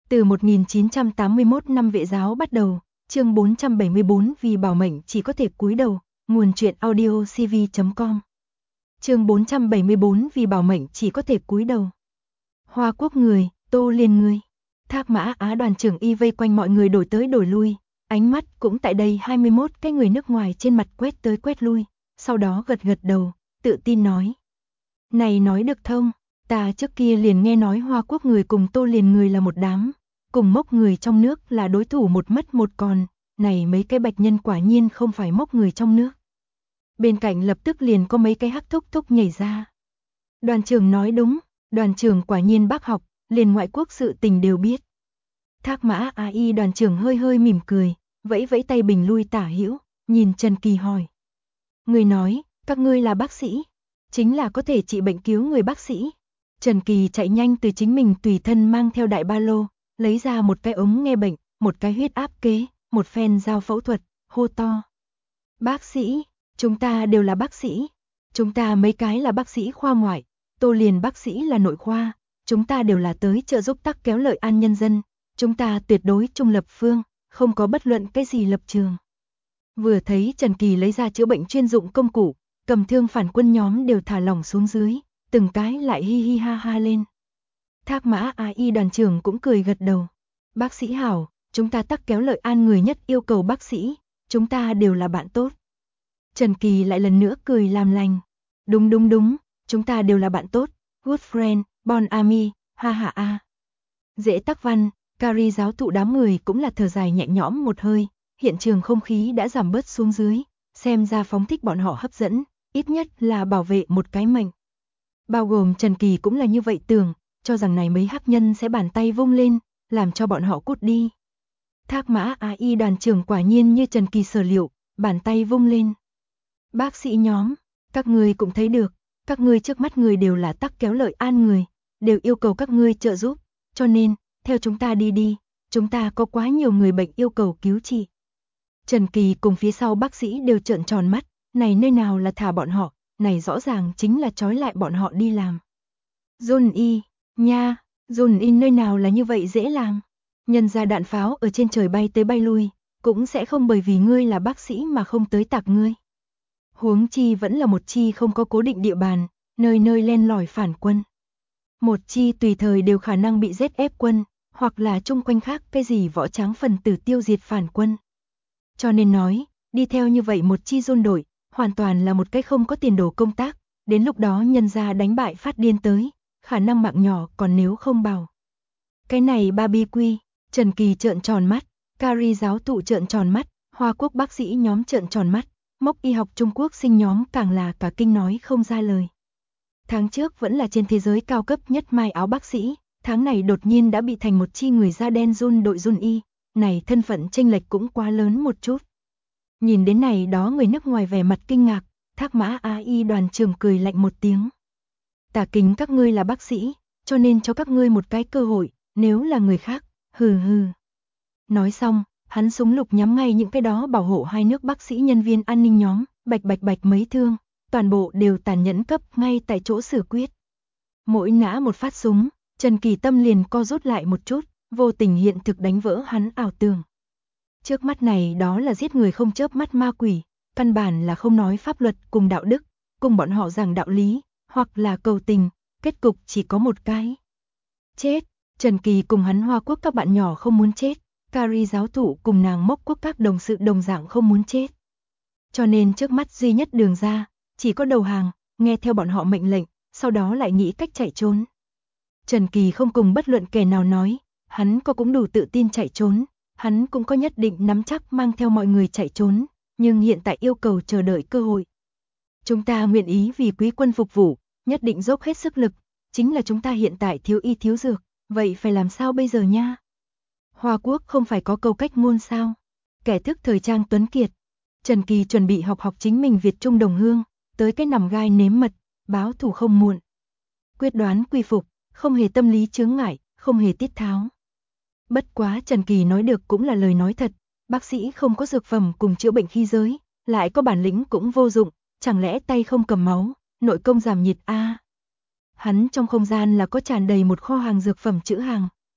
Từ 1981 năm Vệ giáo bắt đầu, chương 474 vì bảo mệnh chỉ có thể cúi đầu, nguồn truyện audio cv.com. Chương 474 vì bảo mệnh chỉ có thể cúi đầu. Hoa Quốc người, Tô Liên người. Thác Mã Á đoàn trưởng y vây quanh mọi người đổi tới đổi lui, ánh mắt cũng tại đây 21 cái người nước ngoài trên mặt quét tới quét lui, sau đó gật gật đầu, tự tin nói. Này nói được thông, ta trước kia liền nghe nói Hoa Quốc người cùng Tô Liên người là một đám, cùng Mốc người trong nước là đối thủ một mất một còn, này mấy cái bạch nhân quả nhiên không phải Mốc người trong nước. Bên cạnh lập tức liền có mấy cái hắc thúc thúc nhảy ra. Đoàn trưởng nói đúng, đoàn trưởng quả nhiên bác học, liền ngoại quốc sự tình đều biết. Thác Mã AI đoàn trưởng hơi hơi mỉm cười, vẫy vẫy tay bình lui tả hữu, nhìn Trần Kỳ hỏi. Người nói, các ngươi là bác sĩ, chính là có thể trị bệnh cứu người bác sĩ. Trần Kỳ chạy nhanh từ chính mình tùy thân mang theo đại ba lô, lấy ra một cái ống nghe bệnh, một cái huyết áp kế, một phen dao phẫu thuật, hô to. Bác sĩ, chúng ta đều là bác sĩ, chúng ta mấy cái là bác sĩ khoa ngoại, Tô Liên bác sĩ là nội khoa, chúng ta đều là tới trợ giúp tắc kéo lợi an nhân dân, chúng ta tuyệt đối trung lập phương, không có bất luận cái gì lập trường. Vừa thấy Trần Kỳ lấy ra chữa bệnh chuyên dụng công cụ, cầm thương phản quân nhóm đều thả lỏng xuống dưới, từng cái lại hi hi ha ha lên. Thác Mã AI đoàn trưởng cũng cười gật đầu. Bác sĩ hảo, chúng ta tắc kéo lợi an người nhất yêu cầu bác sĩ, chúng ta đều là bạn tốt. Trần Kỳ lại lần nữa cười làm lành. Đúng, chúng ta đều là bạn tốt, good friend, bon ami, ha ha a. Dễ tắc văn, Cari giáo thụ đám người cũng là thở dài nhẹ nhõm một hơi, hiện trường không khí đã giảm bớt xuống dưới, xem ra phóng thích bọn họ hấp dẫn, ít nhất là bảo vệ một cái mệnh. Bao gồm Trần Kỳ cũng là như vậy tưởng, cho rằng này mấy hắc nhân sẽ bàn tay vung lên, làm cho bọn họ cút đi. Thác Mã AI đoàn trưởng quả nhiên như Trần Kỳ sở liệu, bàn tay vung lên. Bác sĩ nhóm, các ngươi cũng thấy được, các ngươi trước mắt người đều là tắc kéo lợi an người, đều yêu cầu các ngươi trợ giúp, cho nên, theo chúng ta đi, chúng ta có quá nhiều người bệnh yêu cầu cứu trị. Trần Kỳ cùng phía sau bác sĩ đều trợn tròn mắt, này nơi nào là thả bọn họ, này rõ ràng chính là trói lại bọn họ đi làm. Dồn y, nha, dồn y nơi nào là như vậy dễ làm. Nhân ra đạn pháo ở trên trời bay tới bay lui, cũng sẽ không bởi vì ngươi là bác sĩ mà không tới tạc ngươi. Huống chi vẫn là một chi không có cố định địa bàn, nơi nơi len lỏi phản quân. Một chi tùy thời đều khả năng bị giết ép quân, hoặc là chung quanh khác cái gì võ tráng phần tử tiêu diệt phản quân. Cho nên nói, đi theo như vậy một chi dôn đội, hoàn toàn là một cái không có tiền đồ công tác, đến lúc đó nhân ra đánh bại phát điên tới, khả năng mạng nhỏ còn nếu không bảo. Cái này ba bi quy, Trần Kỳ trợn tròn mắt, Cari giáo thụ trợn tròn mắt, Hoa Quốc bác sĩ nhóm trợn tròn mắt, Mốc y học Trung Quốc sinh nhóm càng là cả kinh nói không ra lời. Tháng trước vẫn là trên thế giới cao cấp nhất mai áo bác sĩ, tháng này đột nhiên đã bị thành một chi người da đen run đội run y, này thân phận chênh lệch cũng quá lớn một chút. Nhìn đến này đó người nước ngoài vẻ mặt kinh ngạc, Thác Mã AI đoàn trưởng cười lạnh một tiếng. Tả kính các ngươi là bác sĩ, cho nên cho các ngươi một cái cơ hội, nếu là người khác, hừ hừ. Nói xong, hắn súng lục nhắm ngay những cái đó bảo hộ hai nước bác sĩ nhân viên an ninh nhóm, bạch mấy thương, toàn bộ đều tàn nhẫn cấp ngay tại chỗ xử quyết. Mỗi nã một phát súng, Trần Kỳ tâm liền co rút lại một chút, vô tình hiện thực đánh vỡ hắn ảo tưởng. Trước mắt này đó là giết người không chớp mắt ma quỷ, căn bản là không nói pháp luật cùng đạo đức, cùng bọn họ giảng đạo lý, hoặc là cầu tình, kết cục chỉ có một cái. Chết, Trần Kỳ cùng hắn Hoa Quốc các bạn nhỏ không muốn chết, Cari giáo thụ cùng nàng Mốc Quốc các đồng sự đồng dạng không muốn chết. Cho nên trước mắt duy nhất đường ra, chỉ có đầu hàng, nghe theo bọn họ mệnh lệnh, sau đó lại nghĩ cách chạy trốn. Trần Kỳ không cùng bất luận kẻ nào nói, hắn có cũng đủ tự tin chạy trốn, hắn cũng có nhất định nắm chắc mang theo mọi người chạy trốn, nhưng hiện tại yêu cầu chờ đợi cơ hội. Chúng ta nguyện ý vì quý quân phục vụ, nhất định dốc hết sức lực, chính là chúng ta hiện tại thiếu y thiếu dược, vậy phải làm sao bây giờ nha? Hoa Quốc không phải có câu cách ngôn sao? Kẻ thức thời trang tuấn kiệt. Trần Kỳ chuẩn bị học chính mình Việt Trung đồng hương, tới cái nằm gai nếm mật, báo thù không muộn. Quyết đoán quy phục, không hề tâm lý chướng ngại, không hề tiết tháo. Bất quá Trần Kỳ nói được cũng là lời nói thật, bác sĩ không có dược phẩm cùng chữa bệnh khi giới, lại có bản lĩnh cũng vô dụng, chẳng lẽ tay không cầm máu, nội công giảm nhiệt a? Hắn trong không gian là có tràn đầy một kho hàng dược phẩm trữ hàng,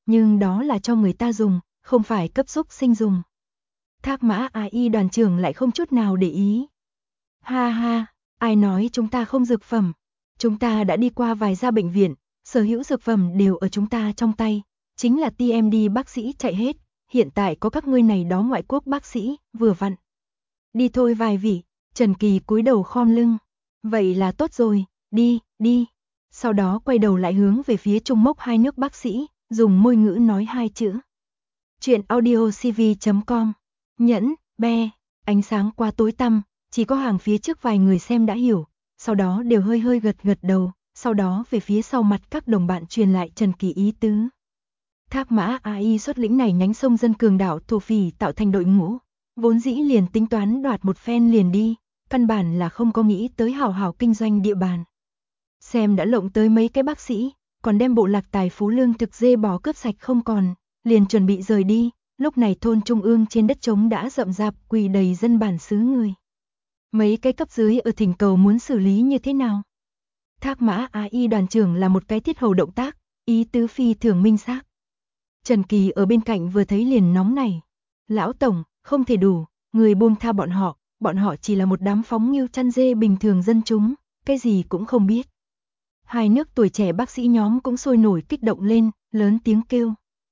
nhưng đó là cho người ta dùng, không phải cấp xúc sinh dùng. Thác Mã AI đoàn trưởng lại không chút nào để ý. Ha ha, ai nói chúng ta không dược phẩm? Chúng ta đã đi qua vài gia bệnh viện, sở hữu dược phẩm đều ở chúng ta trong tay, chính là TMD bác sĩ chạy hết, hiện tại có các ngươi này đó ngoại quốc bác sĩ, vừa vặn. Đi thôi vài vị, Trần Kỳ cúi đầu khom lưng. Vậy là tốt rồi, đi, đi. Sau đó quay đầu lại hướng về phía Trung Mốc hai nước bác sĩ, dùng môi ngữ nói hai chữ. Chuyện audiocv.com. Nhẫn, be, ánh sáng qua tối tăm, chỉ có hàng phía trước vài người xem đã hiểu, sau đó đều hơi hơi gật gật đầu, sau đó về phía sau mặt các đồng bạn truyền lại Trần Kỳ ý tứ. Thác Mã AI xuất lĩnh này nhánh sông dân cường đảo thổ phỉ tạo thành đội ngũ, vốn dĩ liền tính toán đoạt một phen liền đi, căn bản là không có nghĩ tới hảo hảo kinh doanh địa bàn. Xem đã lộng tới mấy cái bác sĩ, còn đem bộ lạc tài phú lương thực dê bò cướp sạch không còn, liền chuẩn bị rời đi, lúc này thôn trung ương trên đất trống đã rậm rạp quỳ đầy dân bản xứ người. Mấy cái cấp dưới ở thỉnh cầu muốn xử lý như thế nào? Thác Mã AI đoàn trưởng là một cái thiết hầu động tác, ý tứ phi thường minh xác. Trần Kỳ ở bên cạnh vừa thấy liền nóng này. Lão tổng, không thể đủ, người buông tha bọn họ chỉ là một đám phóng nghiêu chăn dê bình thường dân chúng, cái gì cũng không biết. Hai nước tuổi trẻ bác sĩ nhóm cũng sôi nổi kích động lên, lớn tiếng kêu.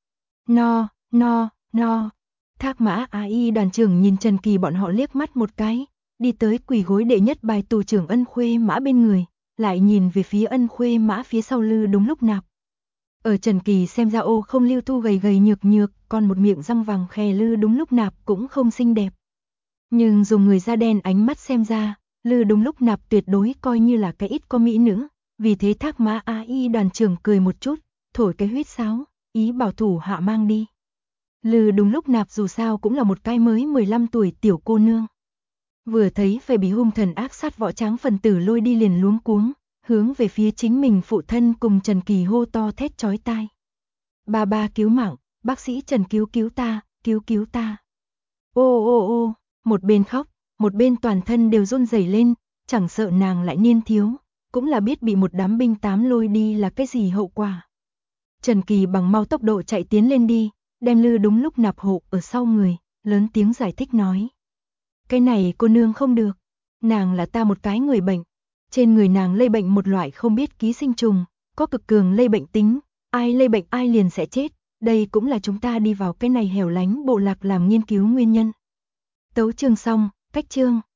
No, no, no. Thác Mã AI đoàn trưởng nhìn Trần Kỳ bọn họ liếc mắt một cái, đi tới quỳ gối đệ nhất bài tù trưởng Ân Khuê Mã bên người, lại nhìn về phía Ân Khuê Mã phía sau Lư Đúng Lúc Nạp. Ở Trần Kỳ xem ra ô không Lưu Thu gầy gầy nhược nhược, còn một miệng răng vàng khè Lư Đúng Lúc Nạp cũng không xinh đẹp. Nhưng dùng người da đen ánh mắt xem ra, Lư Đúng Lúc Nạp tuyệt đối coi như là cái ít có mỹ nữ, vì thế Thác Mã AI đoàn trưởng cười một chút, thổi cái huýt sáo, ý bảo thủ hạ mang đi. Lư Đúng Lúc Nạp dù sao cũng là một cái mới 15 tuổi tiểu cô nương. Vừa thấy phải bị hung thần ác sát võ tráng phần tử lôi đi liền luống cuống, hướng về phía chính mình phụ thân cùng Trần Kỳ hô to thét chói tai. Ba cứu mạng, bác sĩ Trần cứu ta, cứu ta. Ô ô ô, một bên khóc, một bên toàn thân đều run rẩy lên, chẳng sợ nàng lại niên thiếu, cũng là biết bị một đám binh tám lôi đi là cái gì hậu quả. Trần Kỳ bằng mau tốc độ chạy tiến lên đi, đem Lư Đúng Lúc Nạp hộ ở sau người, lớn tiếng giải thích nói. Cái này cô nương không được, nàng là ta một cái người bệnh, trên người nàng lây bệnh một loại không biết ký sinh trùng, có cực cường lây bệnh tính, ai lây bệnh ai liền sẽ chết, đây cũng là chúng ta đi vào cái này hẻo lánh bộ lạc làm nghiên cứu nguyên nhân. Tấu chương xong, cách chương.